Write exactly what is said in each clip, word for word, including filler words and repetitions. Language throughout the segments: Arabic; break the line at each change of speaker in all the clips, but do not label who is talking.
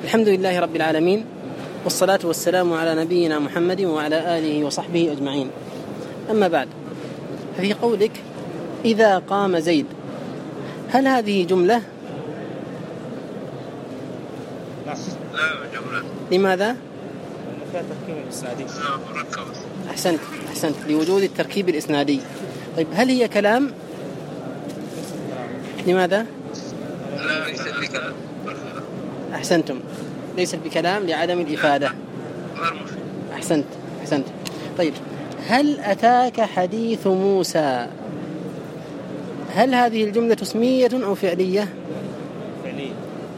الحمد لله رب العالمين، والصلاة والسلام على نبينا محمد وعلى آله وصحبه أجمعين. أما بعد، ففي قولك إذا قام زيد، هل هذه جملة؟
لا جملة.
لماذا؟
فيها تركيب الإسنادي.
أحسنت أحسنت لوجود التركيب الإسنادي. طيب هل هي كلام؟ لماذا؟
لا ليست بكلام.
أحسنتم، ليست بكلام لعدم الإفادة. أحسنت أحسنت. طيب هل أتاك حديث موسى، هل هذه الجملة اسمية أو فعلية؟
فعلية.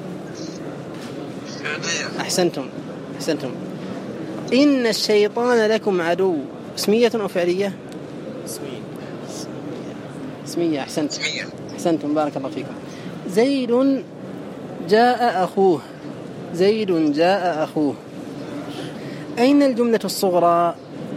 أحسنتم أحسنتم. إن الشيطان لكم عدو، اسمية أو فعلية؟
اسمية.
اسمية. أحسنت أحسنتم، بارك الله فيكم. زيد جاء أخوه، زيد جاء أخوه. أين الجملة الصغرى؟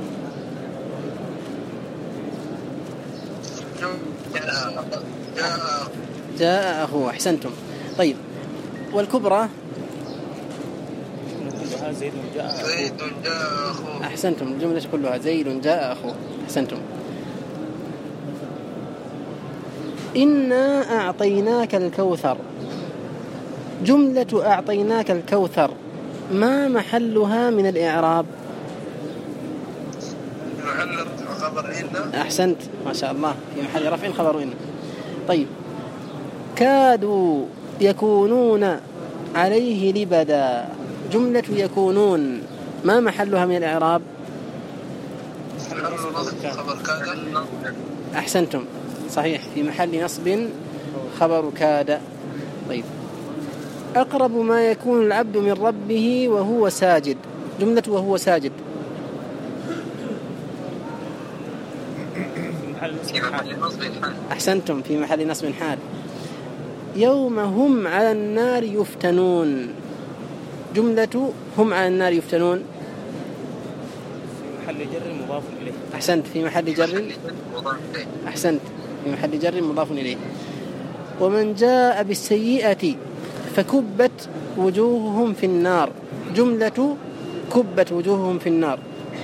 جاء أخوه. أحسنتم. طيب والكبرى؟
زيد جاء أخوه.
أحسنتم، الجملة كلها زيد جاء أخوه. أحسنتم. إنا أعطيناك الكوثر، جملة أعطيناك الكوثر ما محلها من الإعراب؟
محل خبر إن.
أحسنت ما شاء الله، في محل رفع خبر إن. طيب كادوا يكونون عليه لبدا، جملة يكونون ما محلها من الإعراب؟ أحسنتم صحيح، في محل نصب خبر كاد. طيب أقرب ما يكون العبد من ربه وهو ساجد، جملة وهو ساجد. أحسنتم، في محل نصب حال. يوم هم على النار يفتنون، جملة هم على النار يفتنون
في محل جر مضاف إليه.
أحسنت، في محل جر. أحسنت، في محل جر مضاف إليه. ومن جاء بالسيئة فكبت وجوههم في النار، جملة كبت وجوههم في النار.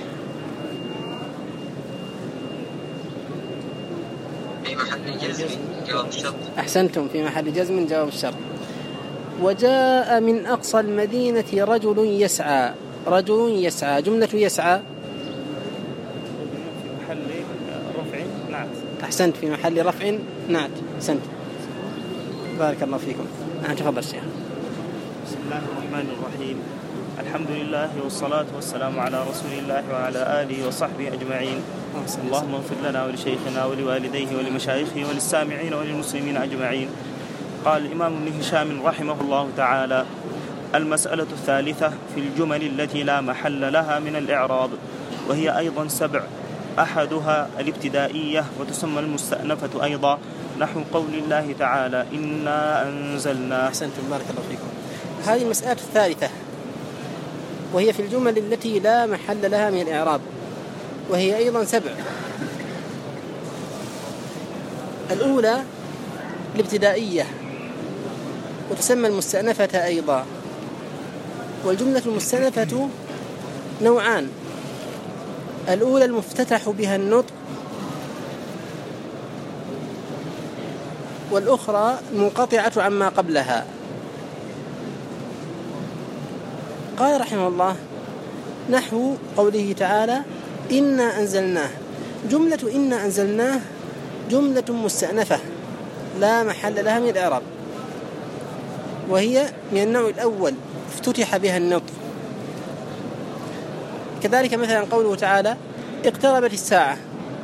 في محل جزم جواب الشرط.
أحسنتم، في محل جزم جواب الشرط. وجاء من أقصى المدينة رجل يسعى، رجل يسعى، جملة يسعى
في محل رفع نعت.
أحسنت، في محل رفع نعت. أحسنت، بارك الله فيكم. نعم تفضل شيخ.
بسم الله الرحمن الرحيم. الحمد لله والصلاة والسلام على رسول الله وعلى آله وصحبه أجمعين. اللهم اغفر لنا ولشيخنا ولوالديه ولمشايخه وللسامعين وللمسلمين أجمعين. قال الإمام ابن هشام رحمه الله تعالى: المسألة الثالثة في الجمل التي لا محل لها من الإعراب، وهي أيضا سبع. أحدها الابتدائية، وتسمى المستأنفة أيضا، نحو قول الله تعالى: إنا أنزلنا.
أحسنتم، بارك الله فيكم. هذه المسألة الثالثة، وهي في الجمل التي لا محل لها من الإعراب، وهي أيضا سبع. الأولى الابتدائية، وتسمى المستأنفة أيضا. والجملة المستأنفة نوعان: الأولى المفتتح بها النطق، والأخرى المنقطعة عما قبلها. قال رحمه الله: نحو قوله تعالى: إنا أنزلناه، جملة إنا أنزلناه جملة مستأنفة لا محل لها من الإعراب، وهي من النوع الأول افتتح بها النطق. كذلك مثلا قوله تعالى: اقتربت الساعة،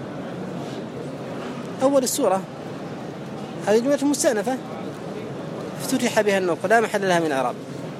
أول السورة، هذه جملة مستأنفة افتتح بها النطق لا محل لها من الإعراب.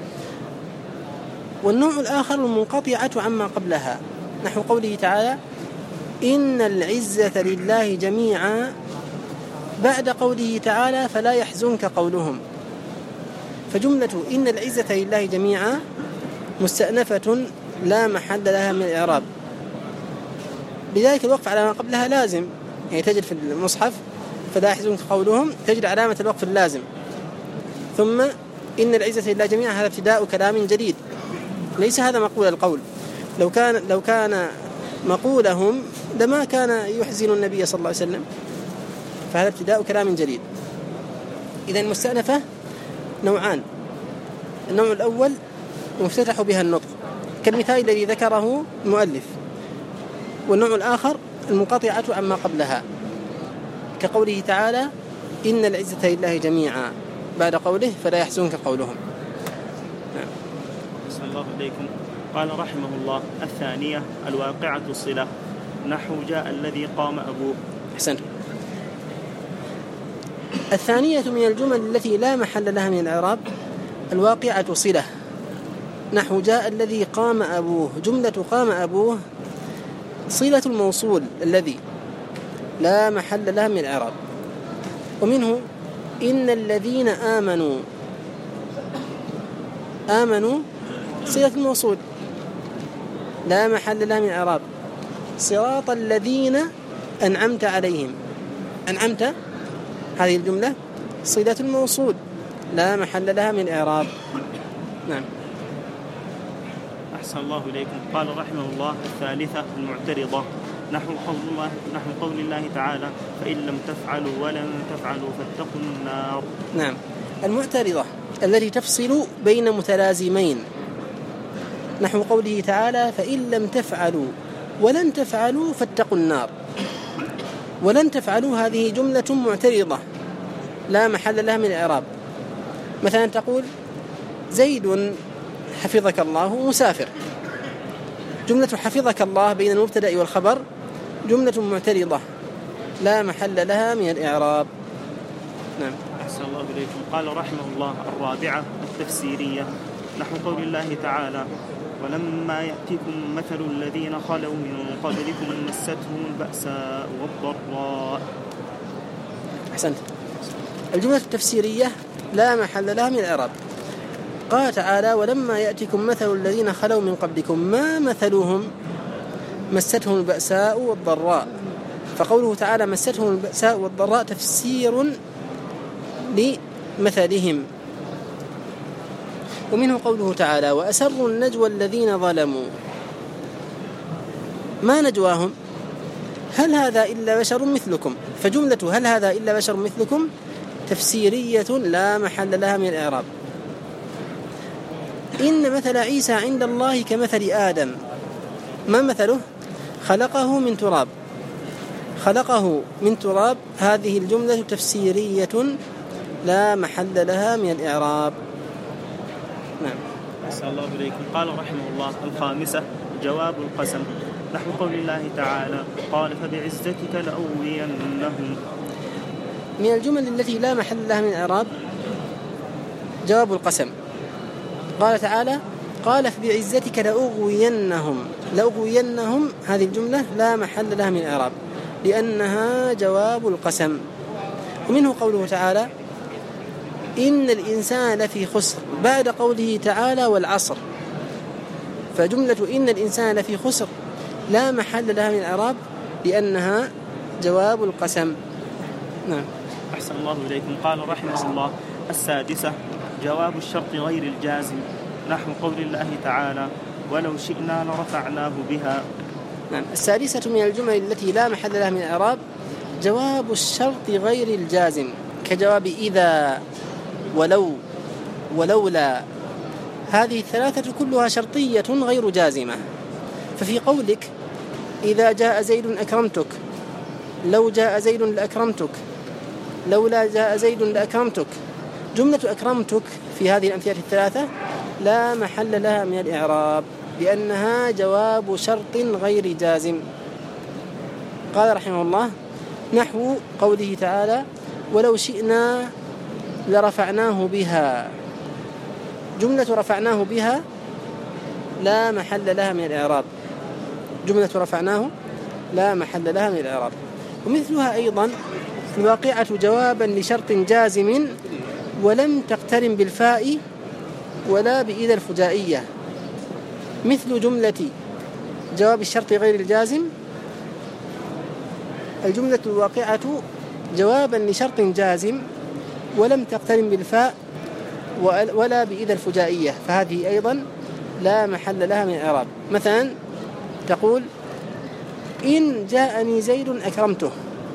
والنوع الآخر المنقطعة عما قبلها، نحو قوله تعالى: إن العزة لله جميعا، بعد قوله تعالى: فلا يحزنك قولهم. فجملة إن العزة لله جميعا مستأنفة لا محل لها من الإعراب، لذلك الوقف على ما قبلها لازم، يعني تجد في المصحف فلا يحزنك قولهم، تجد علامة الوقف اللازم، ثم إن العزة لله جميعا هذا ابتداء كلام جديد، ليس هذا مقول القول. لو كان لو كان مقولهم لما كان يحزن النبي صلى الله عليه وسلم، فهذا ابتداء كلام جديد. إذن المستأنفة نوعان، النوع الأول مفتتح بها النطق كالمثال الذي ذكره المؤلف، والنوع الآخر المنقطعة عما قبلها كقوله تعالى إن العزة لله جميعا بعد قوله فلا يحزنك قولهم.
نعم. صلى الله عليكم. قال رحمه الله: الثانية الواقعة الصلة، نحو جاء الذي قام أبوه.
أحسنت. الثانية من الجمل التي لا محل لها من الإعراب الواقعة صلة، نحو جاء الذي قام أبوه. جملة قام أبوه صلة الموصول الذي لا محل لها من الإعراب. ومنه إن الذين آمنوا، آمنوا صلة الموصول لا محل لها من الإعراب. صراط الذين أنعمت عليهم، أنعمت هذه الجملة صلة الموصول لا محل لها من الإعراب. نعم.
أحسن الله إليكم. قال رحمه الله: الثالثة المعترضة، نحو قول الله, نحو قول الله تعالى فإن لم تفعلوا ولن تفعلوا فاتقوا النار.
نعم. المعترضة التي تفصل بين متلازمين، نحو قوله تعالى فإن لم تفعلوا ولن تفعلوا فاتقوا النار. ولن تفعلوا هذه جملة معترضة لا محل لها من الإعراب. مثلا تقول زيد حفظك الله مسافر، جملة حفظك الله بين المبتدأ والخبر جملة معترضة لا محل لها من الإعراب. نعم.
أحسن الله إليكم. قال رحمه الله: الرابعة التفسيرية، نحو قول الله تعالى ولما يأتيكم مثل الذين خلوا من قبلكم مستهم البأساء والضراء.
أحسنت. الجملة التفسيرية لا محل لها من الإعراب. قال تعالى ولما يأتيكم مثل الذين خلوا من قبلكم، ما مثلهم؟ مستهم البأساء والضراء. فقوله تعالى مستهم البأساء والضراء تفسير لمثلهم. ومنه قوله تعالى وأسروا النجوى الذين ظلموا. ما نجواهم؟ هل هذا إلا بشر مثلكم؟ فجملة هل هذا إلا بشر مثلكم تفسيرية لا محل لها من الإعراب. إن مثل عيسى عند الله كمثل آدم. ما مثله؟ خلقه من تراب، خلقه من تراب. هذه الجملة تفسيرية لا محل لها من الإعراب. نعم.
أحسن الله إليكم. قال رحمه الله: الخامسة جواب القسم، نحو قول الله تعالى قال فبعزتك لأغوينهم.
من الجمل التي لا محل لها من الإعراب جواب القسم. قال تعالى قال فبعزتك لأغوينهم. لأغوينهم هذه الجملة لا محل لها من الإعراب لأنها جواب القسم. ومنه قوله تعالى إن الإنسان لفي خسر بعد قوله تعالى والعصر. فجملة إن الإنسان لفي خسر لا محل لها من الإعراب لأنها جواب القسم. نعم.
أحسن الله إليكم. قال رحمه الله: السادسة جواب الشرط غير الجازم، نحو قول الله تعالى ولو شئنا لرفعناه بها.
نعم. السادسة من الجمل التي لا محل لها من الإعراب جواب الشرط غير الجازم كجواب إذا ولو ولولا. هذه الثلاثة كلها شرطية غير جازمة. ففي قولك إذا جاء زيد أكرمتك، لو جاء زيد لأكرمتك، لولا جاء زيد لأكرمتك، جملة أكرمتك في هذه الأمثلة الثلاثة لا محل لها من الإعراب لأنها جواب شرط غير جازم. قال رحمه الله نحو قوله تعالى ولو شئنا لرفعناه بها. جملة رفعناه بها لا محل لها من الإعراب. جملة رفعناه لا محل لها من الإعراب. ومثلها أيضا الواقعة جوابا لشرط جازم ولم تقترن بالفاء ولا بإذا الفجائية، مثل جملة جواب الشرط غير الجازم. الجملة الواقعة جوابا لشرط جازم ولم تقترن بالفاء ولا بإذا الفجائية، فهذه أيضا لا محل لها من الإعراب. مثلا تقول إن جاءني زيد أكرمته.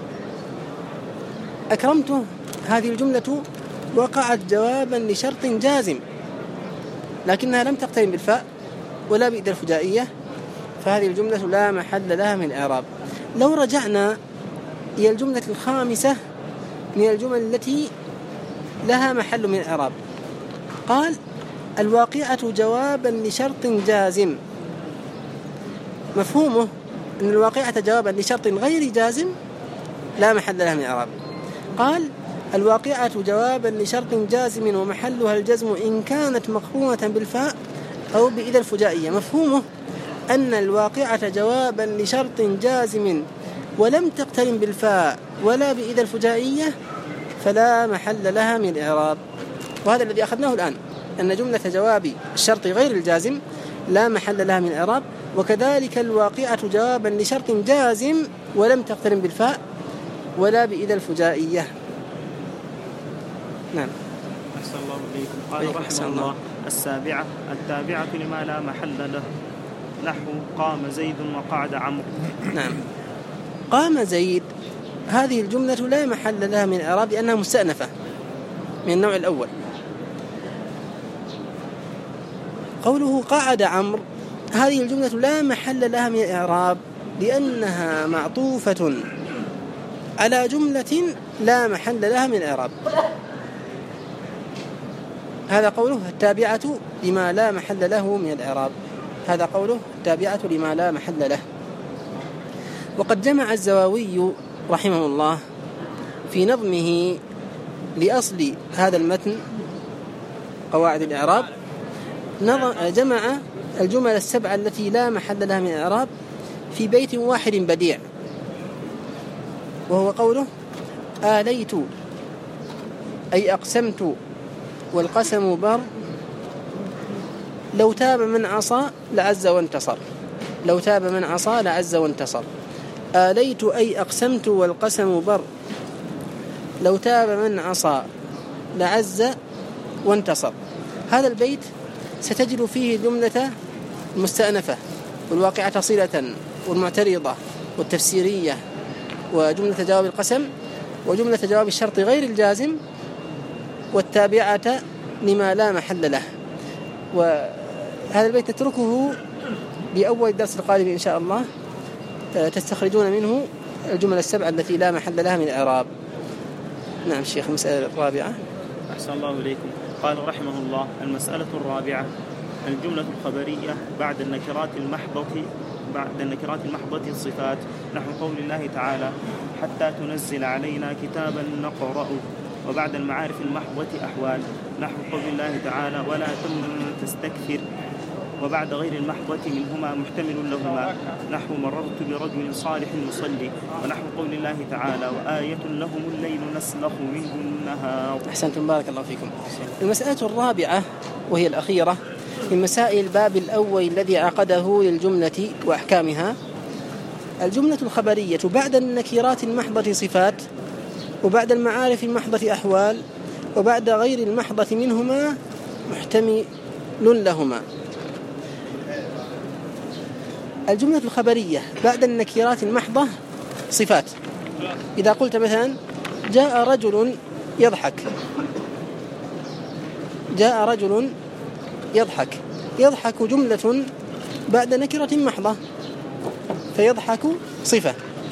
أكرمته هذه الجملة وقعت جوابا لشرط جازم، لكنها لم تقترن بالفاء ولا بإذا الفجائية، فهذه الجملة لا محل لها من الإعراب. لو رجعنا إلى الجملة الخامسة من الجمل التي لها محل من الإعراب، قال الواقعة جوابا لشرط جازم. مفهومه أن الواقعة جوابا لشرط غير جازم لا محل لها من الإعراب. قال الواقعة جوابا لشرط جازم ومحلها الجزم إن كانت مقرونة بالفاء أو بإذا الفجائية. مفهومه أن الواقعة جوابا لشرط جازم ولم تقترن بالفاء ولا بإذا الفجائية فلا محل لها من الإعراب. وهذا الذي أخذناه الآن، أن جملة جواب الشرط غير الجازم لا محل لها من الإعراب، وكذلك الواقعة جوابا لشرط جازم ولم تقترن بالفاء ولا بإذا الفجائية. نعم.
أحسن الله إليكم. قال رحمه الله: السابعة التابعة لما لا محل له، نحو قام زيد وقعد عمرو.
نعم. قام زيد هذه الجملة لا محل لها من الإعراب لأنها مستأنفة من النوع الأول. قوله قعد عمرو هذه الجملة لا محل لها من الإعراب لأنها معطوفة على جملة لا محل لها من الإعراب. هذا قوله التابعة لما لا محل له من الإعراب. هذا قوله التابعة لما لا محل له. وقد جمع الزواوي رحمه الله في نظمه لأصل هذا المتن قواعد الإعراب، جمع الجمل السبعة التي لا محل لها من الإعراب في بيت واحد بديع، وهو قوله آليت أي أقسمت والقسم بر، لو تاب من عصى لعز وانتصر. لو تاب من عصى لعز وانتصر. آليت أي أقسمت والقسم بر، لو تاب من عصى لعز وانتصر. هذا البيت ستجد فيه جملة المستأنفة والواقعة صلة والمعترضة والتفسيرية وجملة جواب القسم وجملة جواب الشرط غير الجازم والتابعة لما لا محل له. وهذا البيت نتركه لأول الدرس القادم إن شاء الله، تستخرجون منه الجمل السبعة التي لا محل لها من الإعراب. نعم شيخ. المسألة الرابعة.
أحسن الله إليكم. قال رحمه الله: المسألة الرابعة الجملة الخبرية بعد النكرات المحضة بعد النكرات المحضة الصفات، نحو قول الله تعالى: حتى تنزل علينا كتابا نقرأه. وبعد المعارف المحضة أحوال، نحو قول الله تعالى: ولا تمنن تستكثر. وبعد غير المحضة منهما محتمل لهما، نحو مررت برجل صالح يصلي. ونحو قول الله تعالى: وآية لهم الليل نسلخ منه النهار.
أحسنتم، بارك الله فيكم. المسألة الرابعة وهي الأخيرة من مسائل الباب الأول الذي عقده للجملة وأحكامها، الجملة الخبرية بعد النكرات المحضة صفات، وبعد المعارف المحضة أحوال، وبعد غير المحضة منهما محتمل لهما. الجملة الخبرية بعد النكرات المحضة صفات. إذا قلت مثلا جاء رجل يضحك، جاء رجل يضحك، يضحك جملة بعد نكرة محضة فيضحك صفة.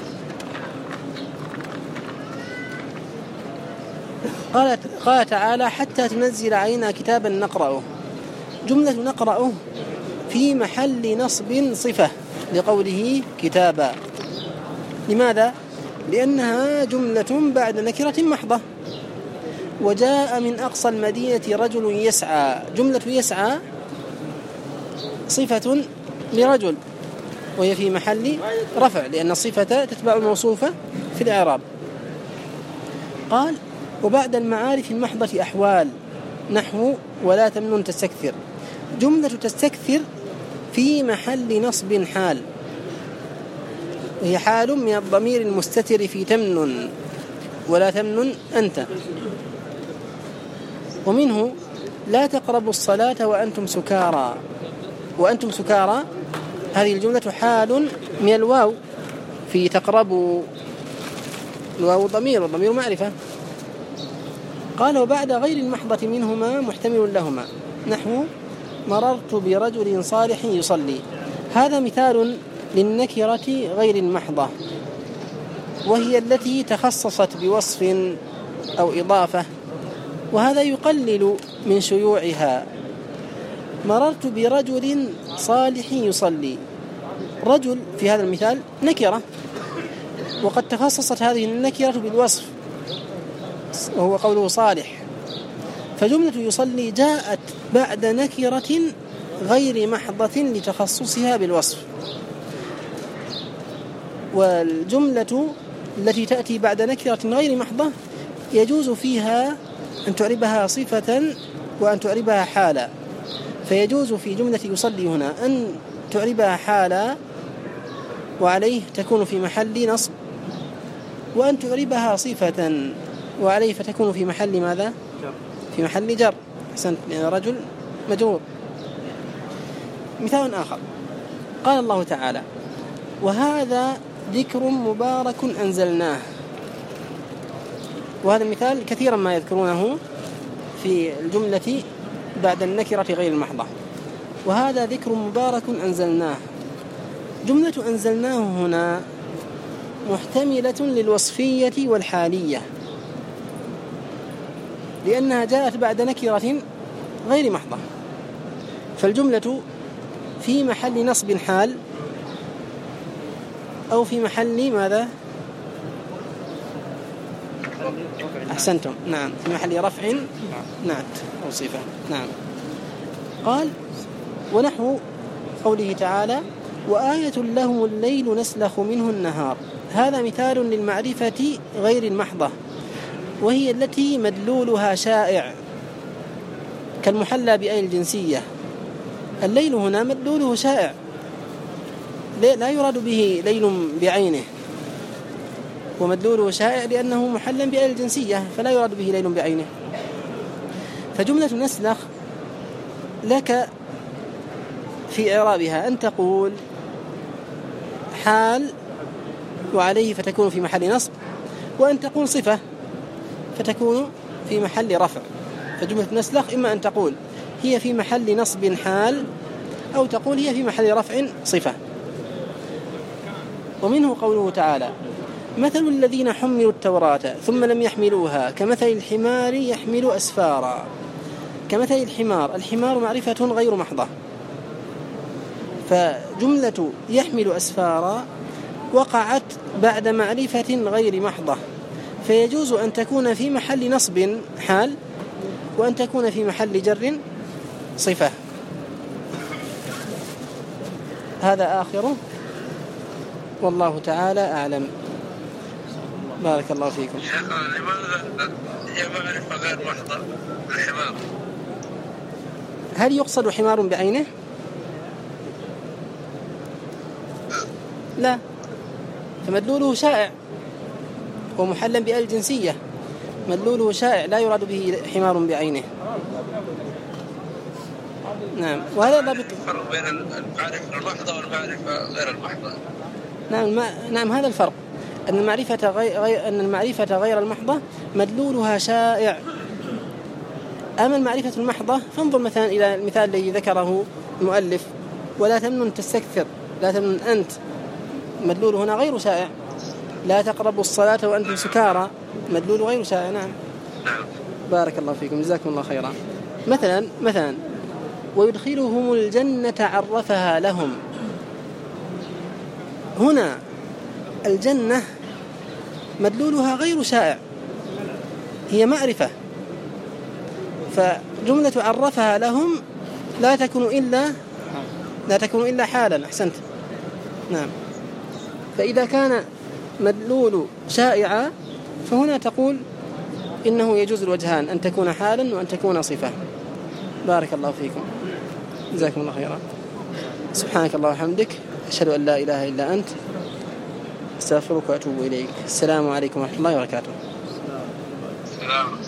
قال قال تعالى: حتى تنزل علينا كتابا نقرأه. جملة نقرأه في محل نصب صفة لقوله كتابا. لماذا؟ لأنها جملة بعد نكرة محضة. وجاء من أقصى المدينة رجل يسعى، جملة يسعى صفة لرجل وهي في محل رفع لأن الصفة تتبع الموصوفة في الإعراب. قال: وبعد المعارف المحضة أحوال، نحو ولا تمنن تستكثر. جملة تستكثر في محل نصب حال، وهي حال من الضمير المستتر في تمنن، ولا تمنن أنت. ومنه لا تقربوا الصلاة وأنتم سكارى. وأنتم سكارى هذه الجملة حال من الواو في تقربوا، الواو ضمير والضمير معرفة. قال وبعد غير المحضة منهما محتمل لهما، نحو مررت برجل صالح يصلي. هذا مثال للنكرة غير المحضة، وهي التي تخصصت بوصف أو إضافة، وهذا يقلل من شيوعها. مررت برجل صالح يصلي، رجل في هذا المثال نكرة، وقد تخصصت هذه النكرة بالوصف وهو قوله صالح، فجملة يصلي جاءت بعد نكرة غير محضة لتخصصها بالوصف. والجملة التي تأتي بعد نكرة غير محضة يجوز فيها أن تعربها صفة وأن تعربها حالا، فيجوز في جملة يصلي هنا أن تعربها حالا وعليه تكون في محل نصب، وأن تعربها صفة وعليه فتكون في محل ماذا؟ في محل جر. أحسنت، رجل مجرور. مثال آخر قال الله تعالى وهذا ذكر مبارك أنزلناه، وهذا المثال كثيرا ما يذكرونه في الجملة بعد النكرة غير المحضة. وهذا ذكر مبارك أنزلناه، جملة أنزلناه هنا محتملة للوصفية والحالية، لأنها جاءت بعد نكرة غير محضة، فالجملة في محل نصب حال أو في محل ماذا؟ أحسنتم، نعم، في محل رفع نعت أو صفة. نعم. قال ونحو قوله تعالى وآية لهم الليل نسلخ منه النهار، هذا مثال للمعرفة غير المحضة، وهي التي مدلولها شائع كالمحلى بأي الجنسية. الليل هنا مدلوله شائع، لا يراد به ليل بعينه، ومدلوله شائع لأنه محلى بأي الجنسية فلا يراد به ليل بعينه. فجملة نسلخ لك في إعرابها أن تقول حال وعليه فتكون في محل نصب، وأن تقول صفة فتكون في محل رفع. فجملة نسلخ إما أن تقول هي في محل نصب حال، أو تقول هي في محل رفع صفة. ومنه قوله تعالى مثل الذين حملوا التوراة ثم لم يحملوها كمثل الحمار يحمل أسفارا. كمثل الحمار، الحمار معرفة غير محضة، فجملة يحمل أسفارا وقعت بعد معرفة غير محضة، فيجوز أن تكون في محل نصب حال، وأن تكون في محل جر صفة. هذا آخره، والله تعالى أعلم. بارك الله فيكم.
لماذا هي معرفة غير محضة الحمار؟
هل يقصد حمار بعينه؟ لا، فمدلوله شائع ومحلا بأل جنسية، مدلوله شائع لا يراد به حمار بعينه. نعم. وهذا ضابط
الفرق بين المعرفة المحضة والمعرفة غير المحضة.
نعم ما... نعم هذا الفرق، أن المعرفة غير أن المعرفة غير المحضة مدلولها شائع. أما المعرفة المحضة فانظر مثلا إلى المثال الذي ذكره المؤلف ولا تمنن تستكثر، لا تمنن أنت، مدلول هنا غير شائع. لا تقربوا الصلاة وأنتم سكارى، مدلول غير شائع. نعم. بارك الله فيكم، جزاكم الله خيرا. مثلا مثلا ويدخلهم الجنة عرفها لهم، هنا الجنة مدلولها غير شائع، هي معرفة، فجملة عرفها لهم لا تكون إلا لا تكون إلا حالا. أحسنت. نعم. فإذا كان مدلول شائعا فهنا تقول إنه يجوز الوجهان، أن تكون حالا وأن تكون صفة. بارك الله فيكم، جزاكم الله خيرا. سبحانك الله وبحمدك، أشهد أن لا إله إلا أنت، استغفرك وأتوب إليك. السلام عليكم ورحمة الله وبركاته.
السلام.